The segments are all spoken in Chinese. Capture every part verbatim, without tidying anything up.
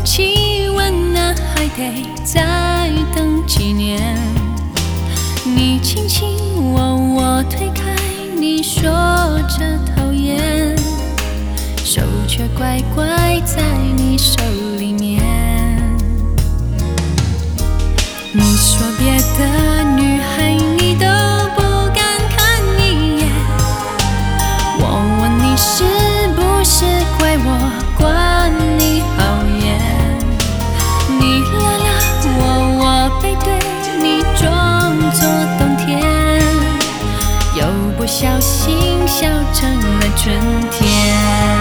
气温那还得再等几年。你轻轻我，我推开，你说着讨厌，手却乖乖在你手里面。你说别的女孩你都不敢看一眼，我问你是不是怪我管你好严。你拉拉我，我背对你装作冬天，又不小心笑成了春天。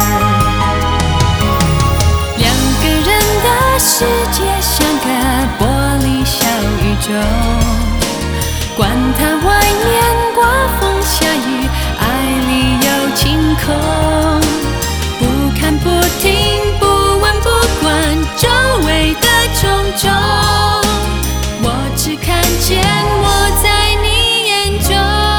两个人的世界像个玻璃小宇宙，管它外面刮风下雨，爱里有晴空。不看不听不问不管周围的种种，我只看见我在你眼中。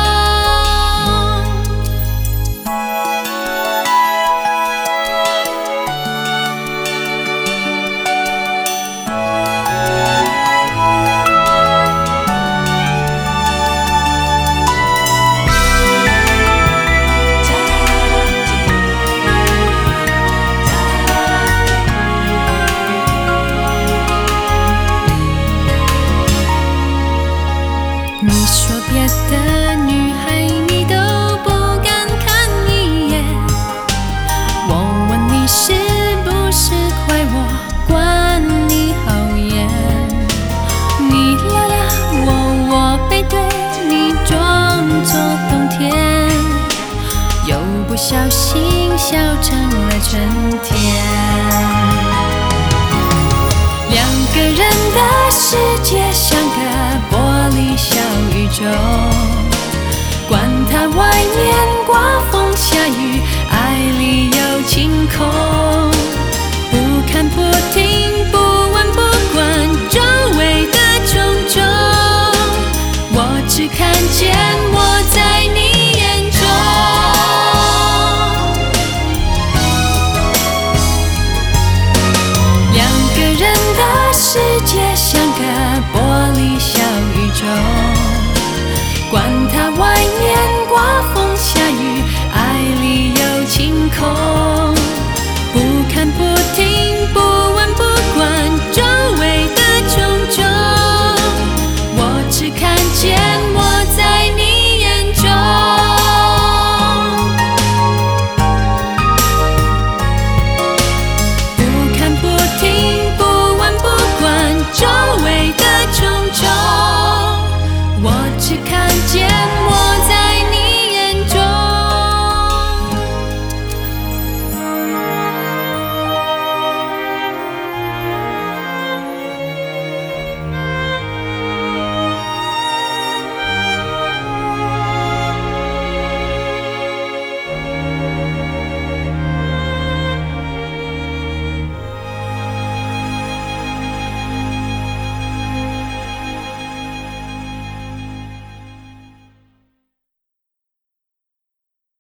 你说别的女孩你都不敢看一眼，我问你是不是怪我管你好严。你拉拉我，我背对你装作冬天，又不小心笑成了春天。两个人的世界像个玻璃小宇宙，管它外面刮风下雨，爱里有晴空。不看不听不问不管周围的种种，我只看见我在你眼中。两个人的世界像个玻璃小宇宙，管它外